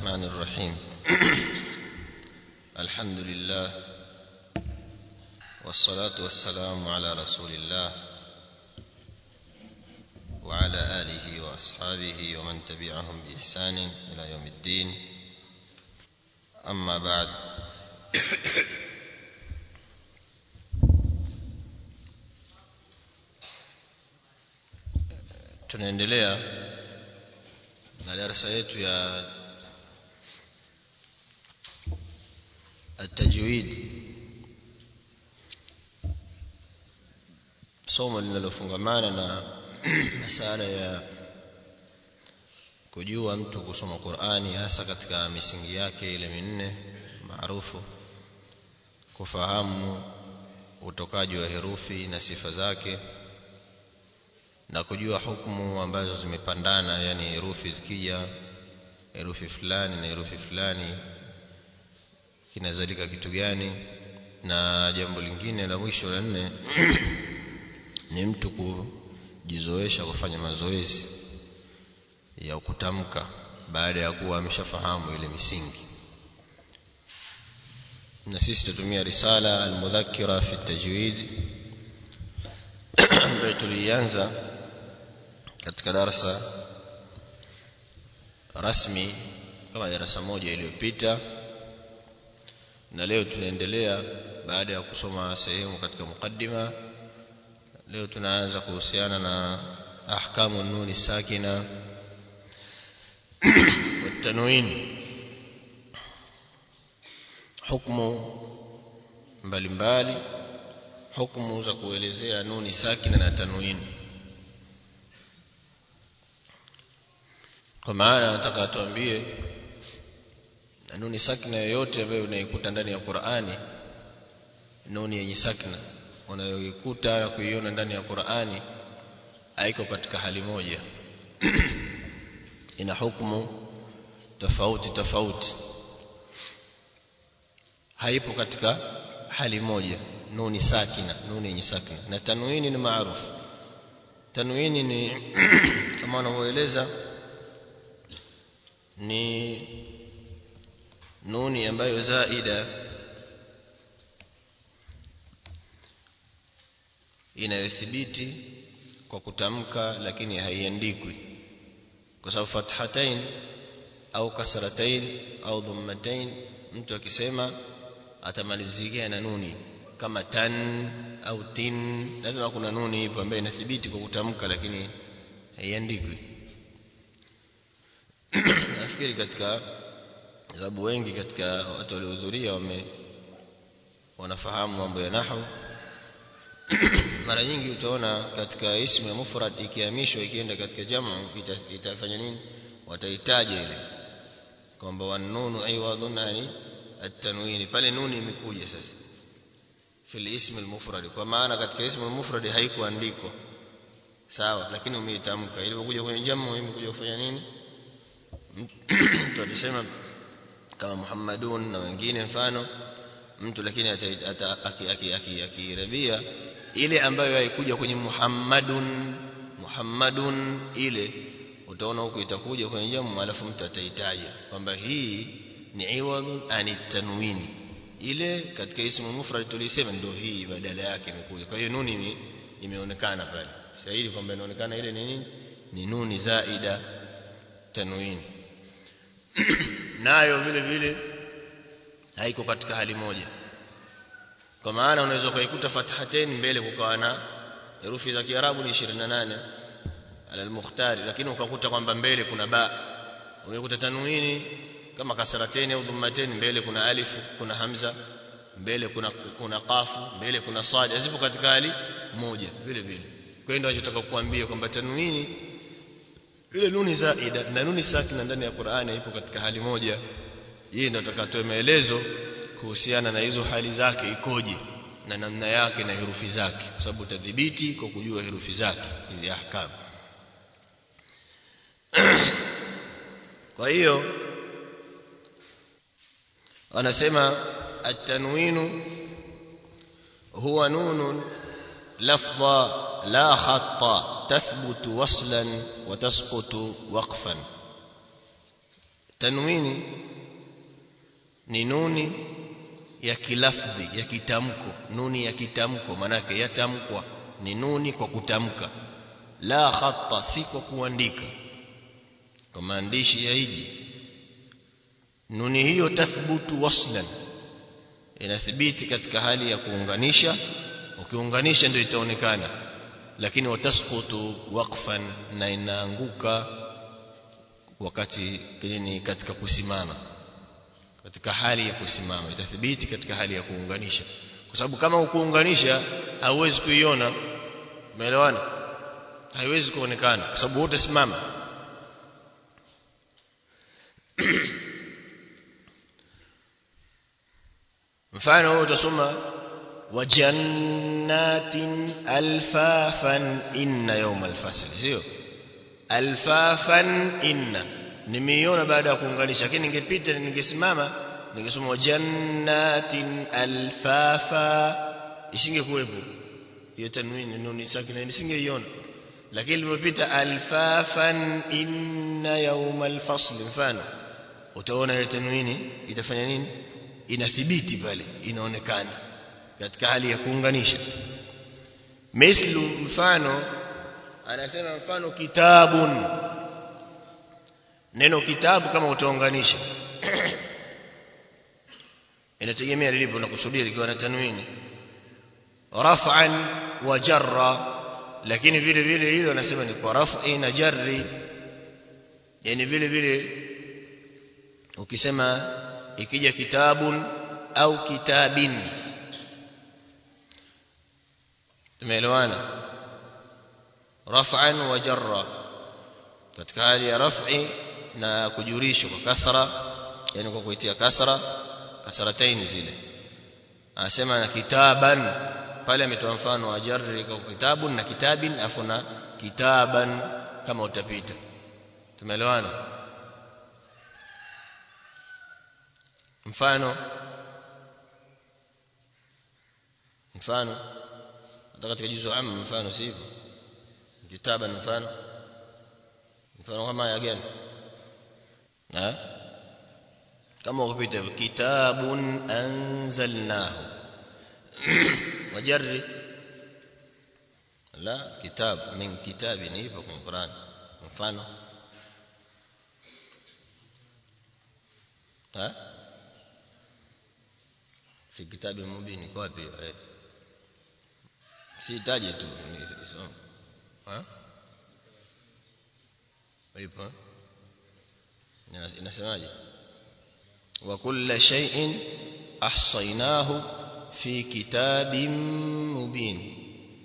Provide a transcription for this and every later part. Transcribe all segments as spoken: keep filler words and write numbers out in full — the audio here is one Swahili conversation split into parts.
الرحمن الرحيم. الحمد لله والصلاة والسلام على رسول الله وعلى آله وأصحابه ومن تبعهم بإحسان إلى يوم الدين. أما بعد، tunaendelea na darasa yetu ya at-tajwid, somo linalofungamana na masala ya kujua mtu kusoma Qur'ani, hasa katika misingi yake ile minne maarufu: kufahamu utokaji wa herufi na sifa zake, na kujua hukumu ambazo zimepandana, yani herufi zikija, herufi fulani na herufi fulani kinazalika kitu gani. Na jambo lingine la mwisho la nne ni mtu kujizoesha kufanya mazoezi ya kutamka baada ya kuwa ameshafahamu ile misingi. Na sisi tutumia risala al-mudhakkira fi at-tajwid ambayo tulianza katika darasa rasmi kama darasa moja iliyopita, na leo tunaendelea baada ya kusoma sehemu katika mukaddima. Leo tunaanza kuhusiana na ahkamu nuni sakina wa tanwin, hukumu mbalimbali, hukumu za kuelezea nuni sakina na tanwin. Kwa maana nataka atuambie nuni sakina yoyote ambayo unaikuta ndani ya Qur'ani, nuni yenye sakina unayoikuta na kuiona ndani ya Qur'ani haiko katika hali moja ina hukumu tofauti tofauti, haipo katika hali moja. Nuni sakina, nuni yenye sakina. Na tanwini ni maarufu. Tanwini ni kama wanavyoeleza, ni nuni ambayo zaida inayothibiti kwa kutamka lakini haiandikwi, kwa sababu fathatain au kasratain au dhammatain, mtu akisema atamalizikia na nuni kama tan au tin, lazima kuna nuni ipo ambayo inathibiti kwa kutamka lakini haiandikwi. Nafikiri katika sababu wengi katika watu waliohudhuria wame wanafahamu mambo ya nahwu. Mara nyingi utaona katika ismu ya mufrad ikihamishwa ikienda katika jamu itafanya nini? Wataitaja ile kwamba wanunu aywadhun ani at-tanwin, pale nuni imekuja sasa fil ism al-mufrad, kwa maana katika ismu al-mufrad haikuandikwa sawa, lakini umeitamka. Ilipokuja kwenye jamu imekuja kufanya nini? Mtu atasema kama Muhammadun na wengine mfano mtu, lakini akirabia ile ambayo haikuja kwenye Muhammadun, Muhammadun ile utaona huko itakuja kwenye jamu, alafu mtu ataitaja kwamba hii ni iwadhun ani tanwin. Ile katika ismu mufrad tulisema ndio hii badala yake imekuja. Kwa hiyo nuni imeonekana pale, shahidi kwamba inaonekana ile ni nini? Ni nuni zaida tanwin. Nayo vile vile haiko katika hali moja, kwa maana unaweza kuikuta fathatain mbele kukawa na herufi za Kiarabu ni ishirini na nane ala al-Mukhtari, lakini ukakuta kwamba mbele kuna ba. Unakuta tanwini kama kasratain au dhammatain, mbele kuna alif, kuna hamza, mbele kuna kuna qafu, mbele kuna sad, hazipo katika hali moja vile vile. Kwa hiyo ndio nachotaka kukuambia kwamba tanwini ile nuni zaida na nuni sakina ndani ya Qur'ani ipo katika hali moja. Hii ndio tutakatoa maelezo kuhusiana na hizo hali zake ikoje na namna yake na herufi zake, kwa sababu utadhibiti kwa kujua herufi zake hizi ahkam. Kwa hiyo anasema at-tanwinu huwa nunun lafdha la khatta tathbutu waslan wa tasqutu waqfan. tanwini ni nuni ya kilafdhi, ya kitamko, nuni ya kitamko, maana yake yatamkwa, ni nuni kwa kutamka, la khatta, si kwa kuandika kwa maandishi ya hiji. Nuni hiyo tathbutu waslan, inathibiti katika hali ya kuunganisha, ukiunganisha ndio itaonekana, lakini watasqutu waqfan, na inaanguka wakati ni katika kusimama, katika hali ya kusimama itathibiti katika hali ya kuunganisha, kwa sababu kama ukuunganisha hauwezi kuiona, umeelewana, haiwezi kuonekana kwa sababu wote simama. mfano huo utasoma wajannatin alfafan inna yawmal fasl, sio alfafan inna, nimeiona baada ya kuunganisha, lakini ningepita ningesimama ningesoma wajannatin alfafa, isingekuwepo hiyo tanwini, nuni sakina nisingeiona, lakini ilipopita alfafan inna yawmal fasl, mfano utaona ile tanwini itafanya nini, inathibiti pale, inaonekana katika hali ya kuunganisha. Mithlu, mfano anasema mfano kitabun, neno kitabu kama utaunganisha inategemea lilipo na kusudia, likiwa na tanwini raf'an wa jarra, lakini vile vile hilo anasema ni kwa raf'i na jarri, yani vile vile ukisema ikija kitabun au kitabin, tumeelewana, raf'an wa jarra, katika hali ya raf'i na kujurishwa kwa kasra, yani kwa kuitia kasra, kasratain zile. Anasema na kitaban, pale ametoa mfano wa jarri kwa kitabun na kitabin, afu na kitaban kama utapita, tumeelewana. mfano mfano hata katika juzu am, mfano sivyo, kitaban mfano mfano kama ya gani, na kama ukipita kitabun anzalnahu wajarri, la kitab min kitabin, ipo kwa Qur'an. mfano ha fi kitabi mubin, kwa wapi eh, sitaje tu nisome ha ipo inasemaje, wa kullu shay'in ahsaynahu fi kitabin mubin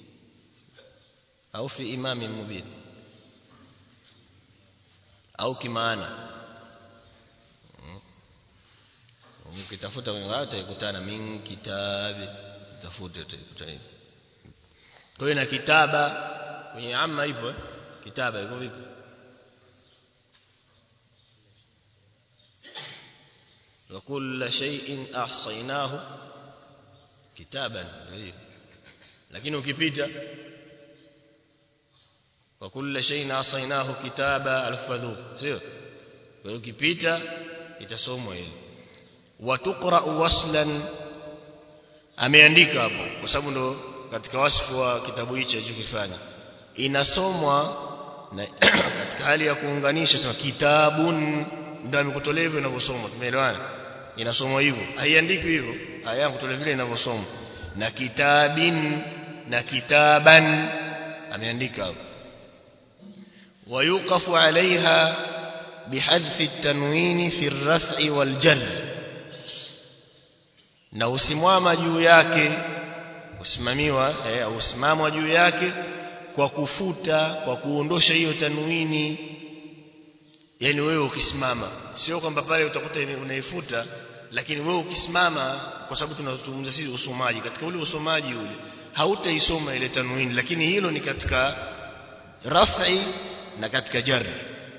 au fi imamin mubin, au kimaana ukitafuta kwenye watu ikutana min kitabi, tafute utaikuta hivi. Kwa hiyo na kitaba kwenye amma ipo, kitaba iko vipi, wa kullu shay'in ahsaynahu kitaban, lakini ukipita wa kullu shay'in ahsaynahu kitaba alfadhu, sio? Kwa hiyo ukipita itasomwa hilo. Wa tuqra waslan, ameandika hapo kwa sababu ndo katika wasifu wa kitabu hicho alichokifanya, inasomwa na katika hali ya kuunganisha, sema kitabun, ndio amekutolea hivyo inavyosomwa, tumeelewana, inasomwa hivyo, haiandikwi hivyo, haya kutolea vile inavyosomwa, na kitabin na kitaban ameandika hapo. Wa yuqafu alaiha bihadfi at-tanwin fi ar-raf'i wal-jarr, na usimama juu yake, usimamiwa eh, au usimamwa juu yake kwa kufuta, kwa kuondosha hiyo tanwini. Yani wewe ukisimama, sio kwamba pale utakuta unaifuta, lakini wewe ukisimama, kwa sababu tunazungumza sisi usomaji, katika ule usomaji ule hautaisoma ile tanwini, lakini hilo ni katika raf'i na katika jarri.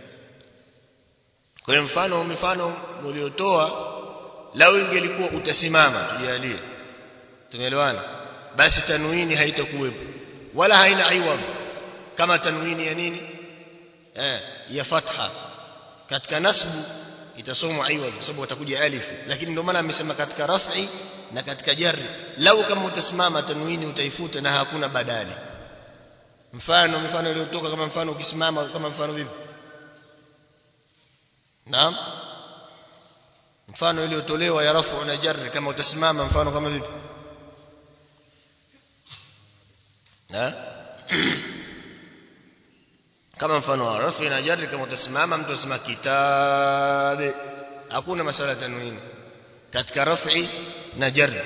Kwa hiyo mfano mfano uliotoa, lao ingelikuwa utasimama, tujalie, tumeelewana, basi tanwini haitakuwepo wala haina iwad, kama tanwini ya nini eh ya fatha katika nasbu itasomwa iwadh kwa sababu watakuja alif. Lakini ndio maana amesema katika raf'i na katika jarri, lau kama utasimama tanwini utaifuta na hakuna badali. Mfano mfano uliotoka kama mfano ukisimama kama mfano vipi? Naam, mfano uliotolewa ya rafu na jarri kama utasimama mfano kama vipi? Na kama mfano wa rafu na jarri kama utasimama mtu asema kitabe, hakuna masala tanwini katika raf'i na jarri.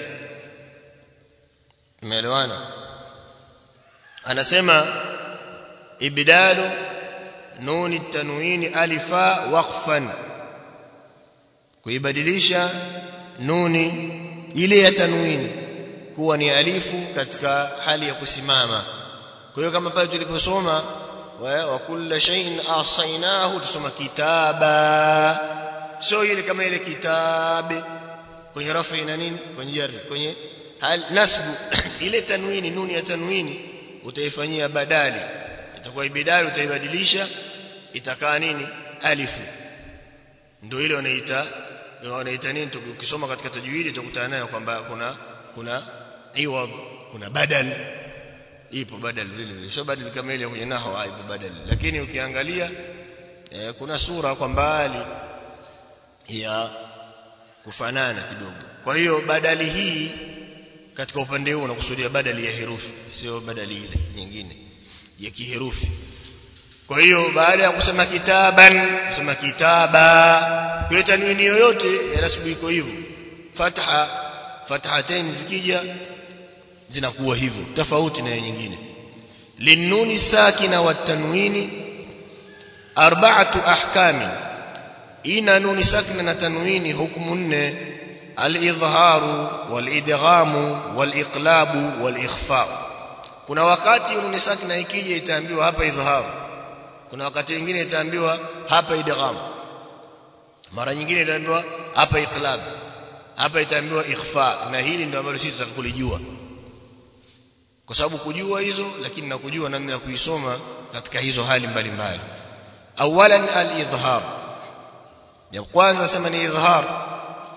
Umeelewana? Anasema ibdalu nuni tanwini alifa waqfan, kuibadilisha nuni ile ya tanwini kuwa ni alifu katika hali ya kusimama. Kwa hiyo kama pale tuliposoma wa kullu shay'in ahsaynahu tusoma kitaba, sio ile kama ile kitabe kwenye rafa ina nini kwenye jarri. Kwenye hal nasbu ile tanwini nuni ya tanwini utaifanyia badali, itakuwa ibadali utaibadilisha itakaa nini alifu. Ndio ile wanaita wanaita nini, ukisoma katika tajwidi utakutana nayo kwamba kuna kuna iwad, kuna badal, ipo badal vile vile, sio badal kama ile kwenye nahwu ipo badal. Lakini ukiangalia eh, kuna sura kwa mbali ya kufanana kidogo. Kwa hiyo badali hii katika upande huu unakusudia badali ya herufi, sio badali ile nyingine ya kiherufi. Kwa hiyo baada ya kusema kitaban kusema kitaba, kwa tanwini yoyote ya nasbu iko hivyo, fatha fathatain zikija zinakuwa hivyo tofauti na nyingine. Linuni sakina wa tanwini arba'atu ahkami, ina nuni sakina na tanwini hukumu nne: al-idharu wal-idghamu wal-iqlabu wal-ikhfa. Kuna wakati nuni sakina ikija itaambiwa hapa idharu, kuna wakati mwingine itaambiwa hapa idgham, mara nyingine itaambiwa hapa iqlab, hapa itaambiwa ikhfa. Na hili ndio ambalo sisi tutakulijua, kwa sababu kujua hizo lakini na kujua namna ya kuisoma katika hizo hali mbalimbali. Awalan al-idhhar, ya kwanza sema ni idhhar,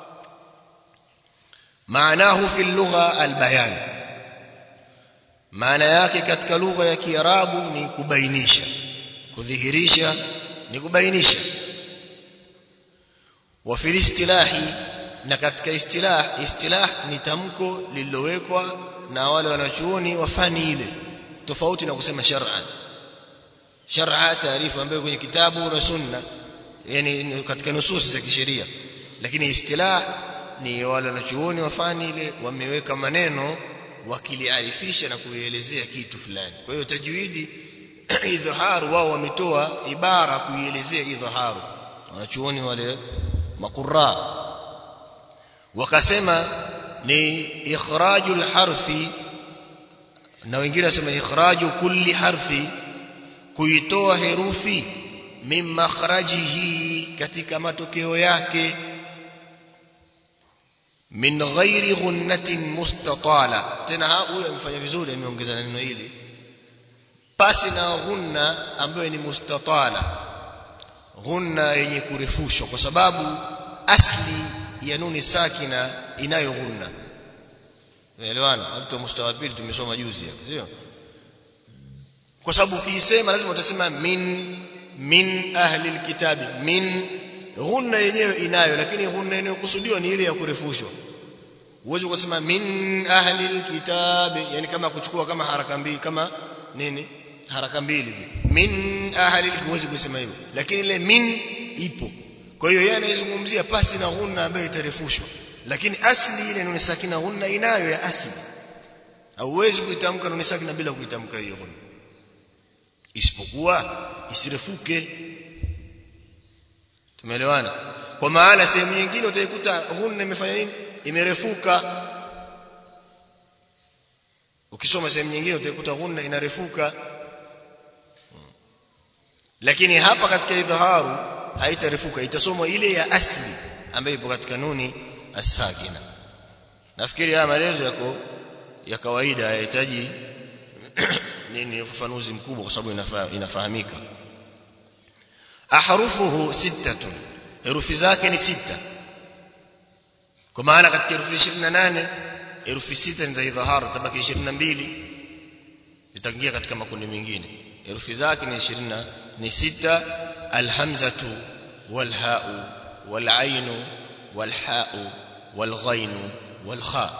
maanahu fi lugha al-bayan, maana yake katika lugha ya Kiarabu ni kubainisha, kudhihirisha ni kubainisha. Wa fi istilahi, na katika istilah, istilah ni tamko lililowekwa na wale wanachuoni wa fani ile, tofauti na kusema shar'an. Shar'a taarifa ambayo kwenye kitabu na sunna, yani katika nususi za kisheria. Lakini istilah ni wale wanachuoni wa fani ile wameweka maneno wakiliarifisha na kuielezea kitu fulani. Kwa hiyo tajwidi idhaharu wao wametoa ibara kuielezea idhaharu, wanachuoni wale maqurra wakasema ni ikhrajul harfi, na wengine wasema ikhraju kulli harfi, kuitoa herufi min makhrajihi, katika matokeo yake, min ghairi ghunnatin mustatala. Tena huyu amefanya vizuri, ameongeza neno hili, pasi na ghunna ambayo ni mustatala, ghunna yenye kurefushwa, kwa sababu asli ya nuni sakina inayo ghunna. Unaelewana? Alito mustawa pili tumesoma juzi hapa, sio? Kwa sababu ukisema lazima utasema min min ahli alkitabi, min ghunna yenyewe inayo, lakini ghunna inayokusudiwa ni ile ya kurefushwa. Uweze kusema min ahli alkitabi, yani kama kuchukua kama haraka mbili, kama nini, haraka mbili hivi, min ahli, huwezi kusema hivyo, lakini ile min ipo. Kwa hiyo yeye anayezungumzia pasi na ghunna ambayo itarefushwa, lakini asli ile nuni sakina ghunna inayo ya asli. Hauwezi kuitamka nuni sakina bila kuitamka hiyo ghunna, isipokuwa isirefuke. Tumeelewana? Kwa maana sehemu nyingine utaikuta ghunna imefanya nini, imerefuka. Ukisoma sehemu nyingine utaikuta ghunna inarefuka, lakini hapa katika idhaharu haitarefuka, itasomwa ile ya asli ambayo ipo katika nuni as-sakina. Nafikiri haya maelezo yako ya kawaida, hayahitaji nini ufafanuzi mkubwa, kwa sababu inafahamika. Ahrufuhu sittatun, herufi zake ni sita. Kwa maana katika herufi ishirini na nane herufi sita ni za idhahar, tabaki ishirini na mbili itaingia katika makundi mengine. Herufi zake ni ishirini ni sita: alhamzatu walhau walainu walhau walghainu walkha.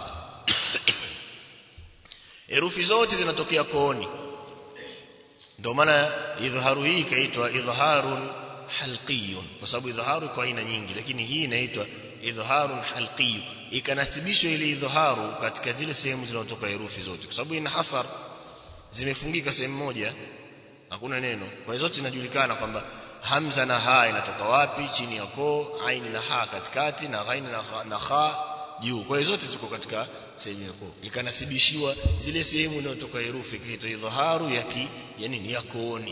Herufi zote zinatokea kooni, ndio maana idhaharu hii kaitwa idhaharun halqiyun, kwa sababu idhaharu kwa aina nyingi, lakini hii inaitwa idhaharun halqiyun, ikanasibishwa ile idhaharu katika zile sehemu zinazotoka herufi zote, kwa sababu ina hasar, zimefungika sehemu moja, hakuna neno. Kwa hiyo zote zinajulikana kwamba hamza na ha inatoka wapi, chini ya koo, aini na ha katikati, na ghaini na kha, na kha juu. Kwa hiyo zote ziko katika sehemu ya koo, ikanasibishiwa zile sehemu zinazotoka herufi, kiitwa idhaharu ya ki, yani ya kooni,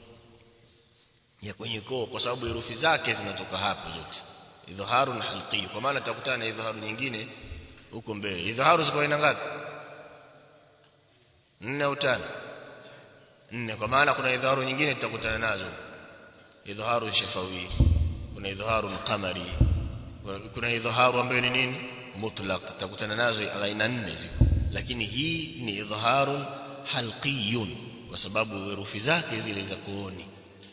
ya kwenye koo, kwa sababu herufi zake zinatoka hapo zote. Idhaharun halqi, kwa maana tutakutana na idhaharu nyingine huko mbele. Idhaharu ziko aina ngapi? nne au tano? Nne, kwa maana kuna idhaharu nyingine tutakutana nazo. Idhaharu shafawi, kuna idhaharu qamari, kuna idhaharu ambayo ni nini? Mutlaq. Tutakutana nazo aina nne ziko, lakini hii ni idhaharun halqiyun kwa sababu herufi zake zile za kooni.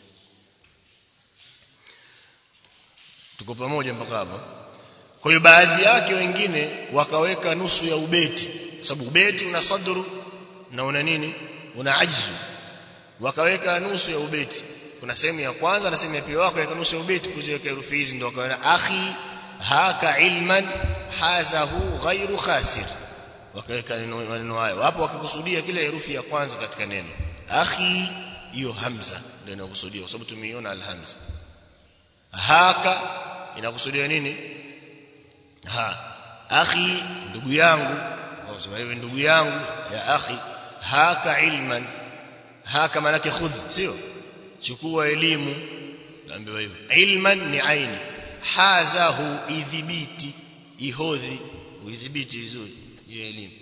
Tuko pamoja mpaka hapo? Kwa hiyo baadhi yake wengine wakaweka nusu ya ubeti, kwa sababu ubeti una sadru na una nini, una ajzu, wakaweka nusu ya ubeti. Kuna sehemu ya kwanza na sehemu ya pili, wakaweka nusu ya ubeti kuziweka herufi hizi, ndio wakaona akhi haka ilman hazahu ghairu khasir, wakaweka maneno hayo hapo, wakikusudia kile herufi ya kwanza katika neno akhi, hiyo hamza ndio inakusudia, kwa sababu tumeiona alhamza. Haka inakusudia nini? Ha, akhi ndugu yangu, kwa sababu wewe ndugu yangu ya akhi. Haka ilman, haka maana yake khudh, sio chukua elimu, naambiwa hivyo. Ilman ni aini, hazahu idhibiti, ihodhi, udhibiti vizuri hiyo elimu.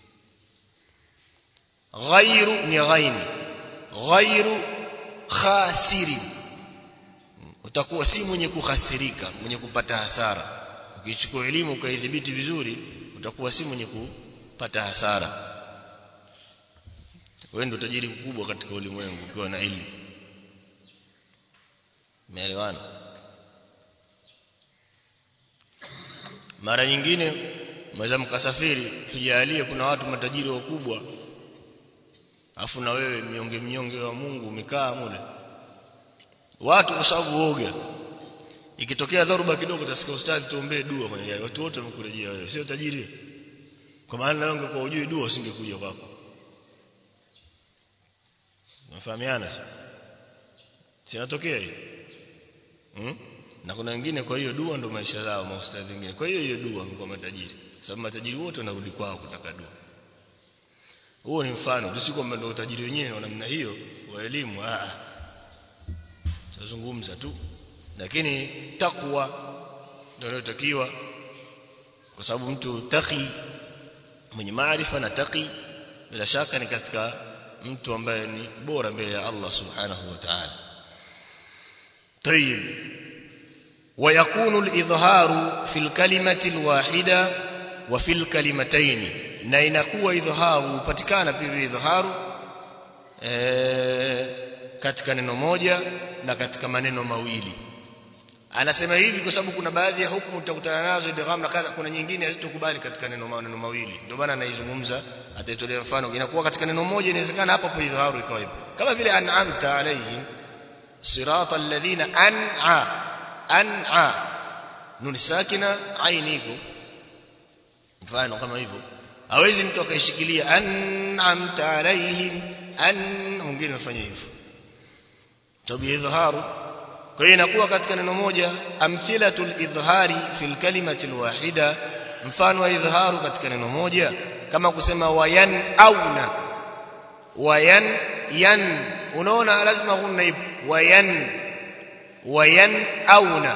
Ghairu ni ghaini, ghairu khasiri, utakuwa si mwenye kukhasirika, mwenye kupata hasara. Ukichukua elimu ukaidhibiti vizuri, utakuwa si mwenye kupata hasara. Wewe ndio tajiri mkubwa katika ulimwengu ukiwa na elimu. Umeelewana? Mara nyingine mweza mkasafiri, tujalie kuna watu matajiri wakubwa, afu na wewe mnyonge mnyonge wa Mungu umekaa mule. Watu kwa sababu woga, ikitokea dharuba kidogo utasikia ustadhi tuombee dua kwenye gari, watu wote wamekurejea wewe, sio tajiri. Kwa maana wewe ungekuwa hujui dua usingekuja kwako. Unafahamiana sio? Sinatokea hiyo. Hmm? Na kuna wengine kwa hiyo dua ndo maisha yao, maustadhi wengine. Kwa hiyo hiyo dua kwa matajiri. Sababu matajiri wote wanarudi kwao kutaka dua. Huo ni mfano, tu si kwamba ndio utajiri wenyewe wa namna hiyo wa elimu. Ah. Tuzungumza tu. Lakini takwa ndio inayotakiwa, kwa sababu mtu taqi, mwenye maarifa na taqi, bila shaka ni katika mtu ambaye ni bora mbele ya Allah subhanahu wa ta'ala. طيب ويكون الإظهار في الكلمة الواحدة وفي الكلمتين, na inakuwa idhaharu upatikana pia idhaharu eh katika neno moja na katika maneno mawili. Anasema hivi kwa sababu kuna baadhi ya hukumu utakutana nazo idgham na kadha, kuna nyingine hazitokubali katika neno maneno mawili. Ndio maana anaizungumza, ataitolea mfano. Inakuwa katika neno moja inawezekana hapo hapo idhaharu ikawa hivyo, kama vile an'amta alayhim sirata alladhina an'a, an'a nun sakina aini iko, mfano kama hivyo. Hawezi mtu akaishikilia an'amta alayhim an, mwingine afanye hivyo, sababu idhaharu. Kwa hiyo inakuwa katika neno moja. Amthilatul idhhari fil kalimati alwahida, mfano wa idhaharu katika neno moja kama kusema wayan auna, wayan yan, unaona lazima hunna ipo wayan, wayan auna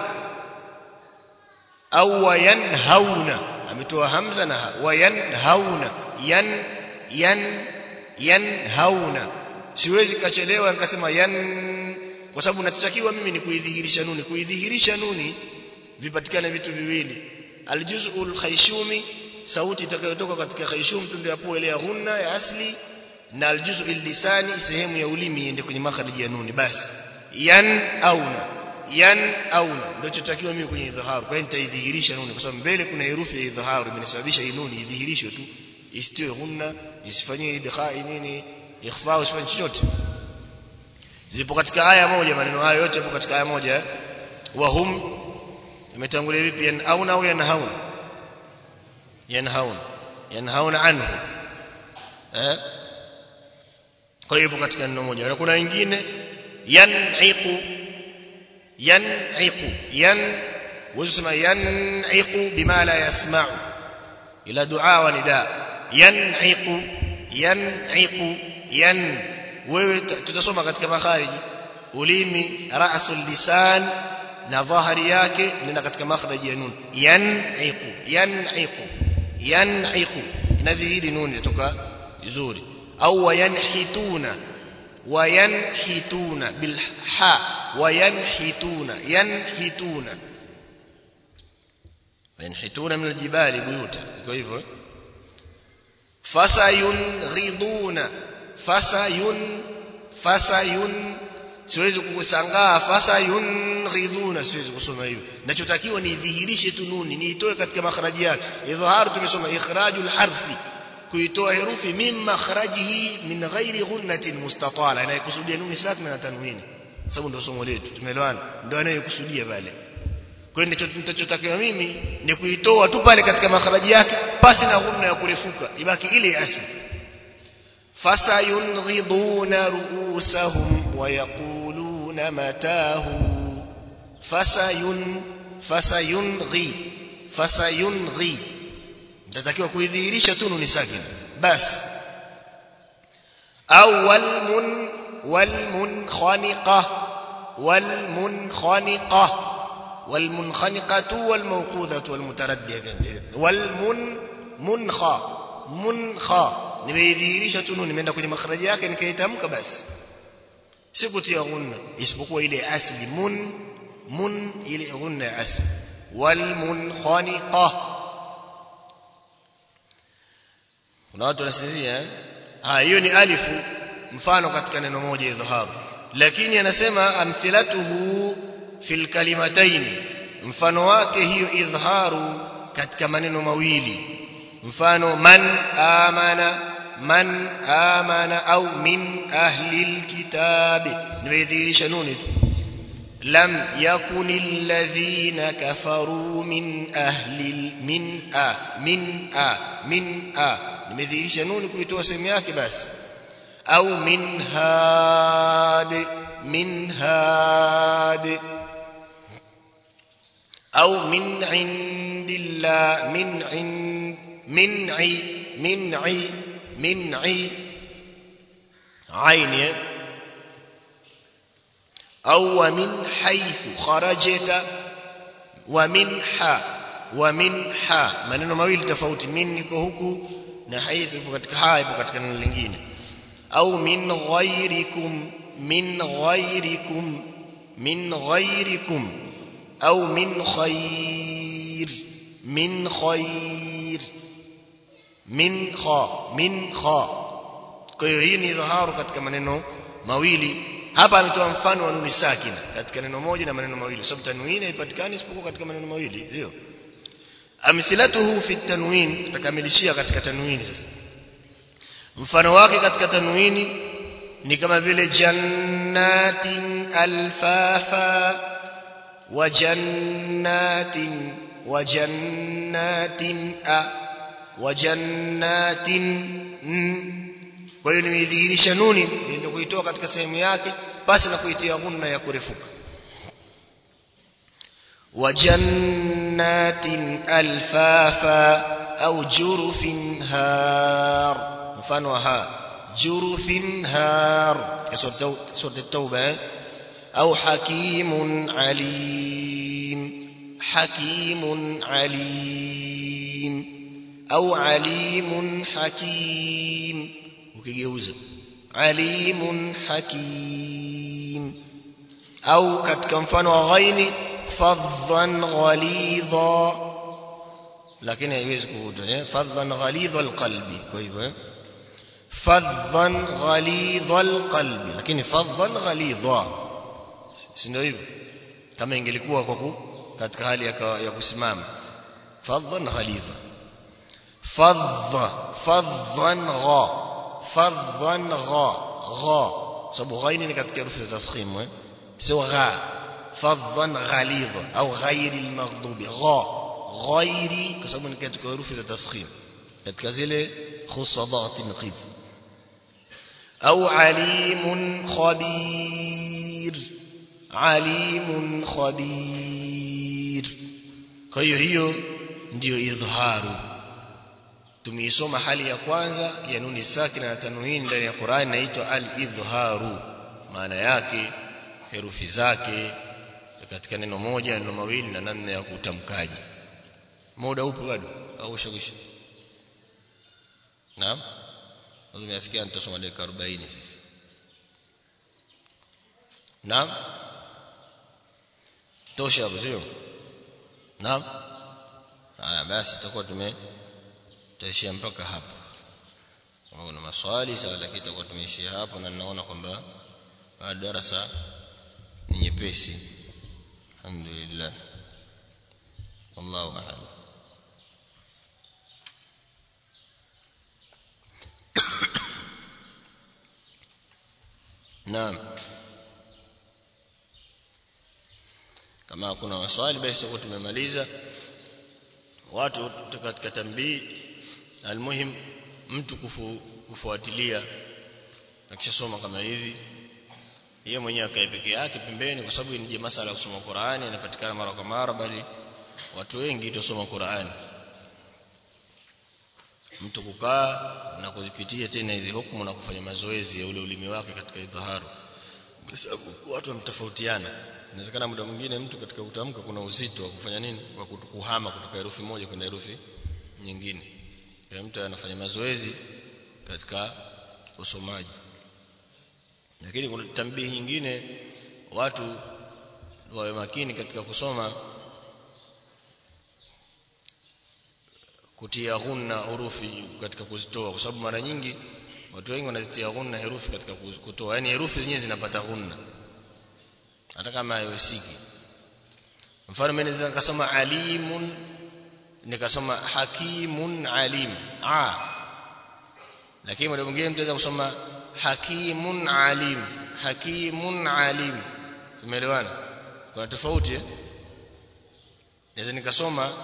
au wayan hauna, ametoa hamza na ha, wayan hauna, yan yan yan hauna. Siwezi kachelewa nikasema yan kwa sababu natakiwa mimi ni kuidhihirisha nuni. Kuidhihirisha nuni vipatikane vitu viwili: aljuz'ul khayshumi, sauti itakayotoka katika khayshum tundu ya pua ile ya ghunna ya asli, na aljuz'ul lisani, sehemu ya ulimi iende kwenye makhraj ya nuni. Basi yan auna, yan auna ndio tutakiwa mimi kwenye idhhar. Kwa hiyo nitaidhihirisha nuni kwa sababu mbele kuna herufi ya idhhar imesababisha hii nuni idhihirishwe tu, isitiwe ghunna, isifanywe idghai nini, ikhfa, usifanye chochote. Zipo katika aya moja, maneno hayo yote yapo katika aya moja. Wa hum imetangulia vipi? Yan auna au yanhaun? Yanhaun, yanhauna anhu, eh. Kwa hiyo ipo katika neno moja. Na kuna wengine yan'iqu, yan'iqu, yan wasema yan'iqu bima la yasma'u, ila dua wa nida. Yan'iqu, yan'iqu, yan. Wewe tutasoma katika makhariji, ulimi, ra'sul lisan na dhahari yake nenda katika makhraji ya nun. Yan'iqu, yan'iqu, yan'iqu, inadhihiri nuni kutoka vizuri. Au wayanhituna, wayanhituna bil ha, wayanhituna, yanhituna, yanhituna min aljibali buyuta. Kwa hivyo fasayunghiduna, fasayun, fasayun, siwezi kukusangaa fasayunghiduna, siwezi kusoma hivyo. Ninachotakiwa ni idhihirishe tu nuni, niitoe katika makhraji yake. Idhhar tumesoma ikhrajul harfi, kuitoa herufi min makhrajihi min ghairi ghunnatin mustatala, inayokusudia nuni sakina na tanwini, sababu ndio somo letu, tumeelewana, ndio anayokusudia pale. Kwa hiyo nitachotakiwa mimi ni kuitoa tu pale katika makhraji yake pasi na ghunna ya kurefuka, ibaki ile asili. Fasayunghiduna ru'usahum wa yaquluna matahu, fasayun, fasayunghi, fasayunghi, nitatakiwa kuidhihirisha tu nuni sakina basi. Au walmun, walmunkhaniqa, walmunkhaniqa, walmunkhaniqatu walmawqudhatu walmutaraddiya, walmun munkha, munkha, nimeidhihirisha tu nuni, nimeenda kwenye makhraji yake nikaitamka basi, sikutia ghunna, isipokuwa ile asli mun, mun, ile ghunna ya asli. Walmunkhaniqa, kuna watu wanasinzia eh? Ah, hiyo ni alifu, mfano katika neno moja idhhar. Lakini anasema amthilatuhu fil kalimatayn, mfano wake hiyo idhharu katika maneno mawili. Mfano man amana, man amana, au min ahli alkitabi, nimeidhihirisha nuni tu. Lam yakunil ladhina kafaru min ahli, min a, min a, min a, nimedhihirisha nuni kuitoa sehemu yake basi. Au min had, min had, au min indillah, min ind, min'i, min'i, min'i, aini. Au wa min haythu kharajta, wa min ha, wa min ha, maneno mawili tofauti, min iko huku na haythu ipo katika ha, ipo katika neno lingine. Au min ghairikum, min ghairikum, min ghairikum, au min khair, min khair, min kha, min kha. Kwa hiyo hii ni idhharu katika maneno mawili. Hapa ametoa mfano wa nuni sakina katika neno moja na maneno mawili, sababu tanwini haipatikani isipokuwa katika maneno mawili, ndio. Amthilatuhu fi tanwin, tutakamilishia katika tanwini sasa. Mfano wake katika tanwini ni kama vile jannatin alfafa, wa jannatin, wa jannatin a, wa jannatin. Kwa hiyo nimeidhihirisha nuni ndio kuitoa katika sehemu yake pasi na kuitia ghunna ya kurefuka. Wa jannatin alfafa au jurufin har, mfano wa ha, jurufin har katika sura at-Tauba. Au hakimun alim, hakimun alim, au alimun hakim, ukigeuza alimun hakim. au katika mfano wa ghaini fadhan ghalidha, lakini haiwezi kuvutwa eh fadhan ghalidha alqalbi. kwa hivyo fadhan ghalidha alqalbi, lakini fadhan ghalidha, si ndio hivyo? Kama ingelikuwa kwa katika hali ya, ya kusimama fadhan ghalidha, fadha fadhan gha fadhan gha gha, sababu ghaini ni katika herufi za tafkhim eh sio gha. fadhan ghalidha au ghairi almaghdubi, gha ghairi kwa sababu ni katika herufi za tafkhim katika zile khusadat nqidh. au alimun khabir, alimun khabir. kwa hiyo hiyo ndio idhharu. Tumeisoma hali ya kwanza ya nuni sakina na tanwini ndani ya Qur'an inaitwa al-idhharu. Maana yake herufi zake katika neno moja, neno mawili na namna ya kutamkaji. Muda upo bado au ushawisha? Naam, tumefikia nitasoma dakika arobaini sisi. Naam, tosha hapo sio? Naam, haya basi tutakuwa tume tutaishia mpaka hapa. Kama kuna maswali sawa, lakini tutakuwa tumeishia hapo, na ninaona kwamba darasa ni nyepesi. Alhamdulillah, wallahu a'lam. Naam, kama kuna maswali basi tutakuwa tumemaliza. Watu katika tambii, almuhim mtu kufu, kufuatilia akishasoma kama hivi, yeye mwenyewe akae peke yake pembeni, kwa sababu ni masala ya kusoma Qur'ani inapatikana mara kwa mara, bali watu wengi tusoma Qur'ani. Mtu kukaa na kuzipitia tena hizi hukumu na kufanya mazoezi ya ule ulimi wake katika idhaharu, kwa sababu watu wametofautiana. Inawezekana muda mwingine mtu katika kutamka kuna uzito wa kufanya nini, wa kuhama kutoka herufi moja kwenda herufi nyingine. Kwa mtu anafanya mazoezi katika usomaji. Lakini kuna tambii nyingine, watu wawe makini katika kusoma, kutia ghunna herufi katika kuzitoa, kwa sababu mara nyingi watu wengi wanazitia ghunna herufi katika kutoa, yani herufi zenyewe zinapata ghunna hata kama hayosiki. Mfano mimi naweza kusoma alimun nikasoma hakimun alim a, lakini mara mwingine mtu anaweza kusoma hakimun alim hakimun alim. Tumeelewana? Kuna tofauti eh? Naweza nikasoma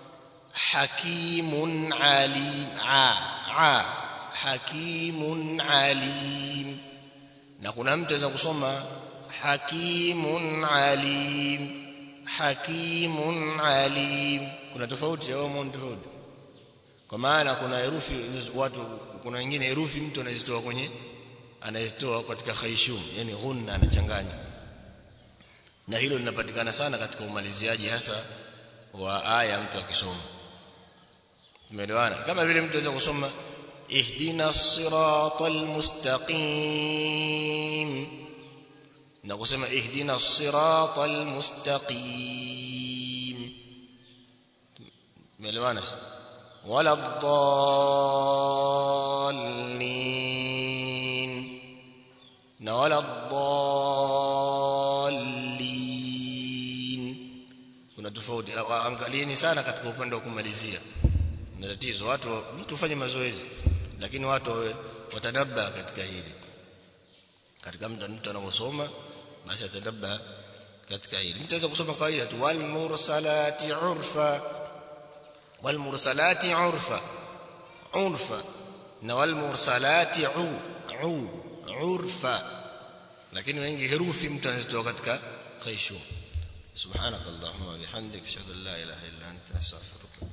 hakimun alim a a hakimun alim, na kuna mtu anaweza kusoma hakimun alim hakimun alim. Kuna tofauti au mbona tofauti? Kwa maana kuna herufi watu, kuna wengine herufi mtu anazitoa kwenye anazitoa katika khaishum, yani ghunna anachanganya, na hilo linapatikana sana katika umaliziaji hasa wa aya mtu akisoma. Tumeelewana? Kama vile mtu anaweza kusoma ihdinas siratal mustaqim na kusema ihdinas siratal mustaqim. Tumeelewana? wala dhallin na wala dhallin. Kuna tofauti. Angalieni sana katika upande wa kumalizia. Ni tatizo watu, mtu ufanye mazoezi, lakini watu watadabba katika hili. Katika mtu anaposoma basi atadabba katika hili. Mtu anaweza kusoma kawaida tu wal mursalati urfa, wal mursalati urfa urfa na wal mursalati u u urfa, lakini wengi herufi mtu anazitoa katika khaishu. Subhanakallahumma bihamdika ashhadu an la ilaha illa anta astaghfiruka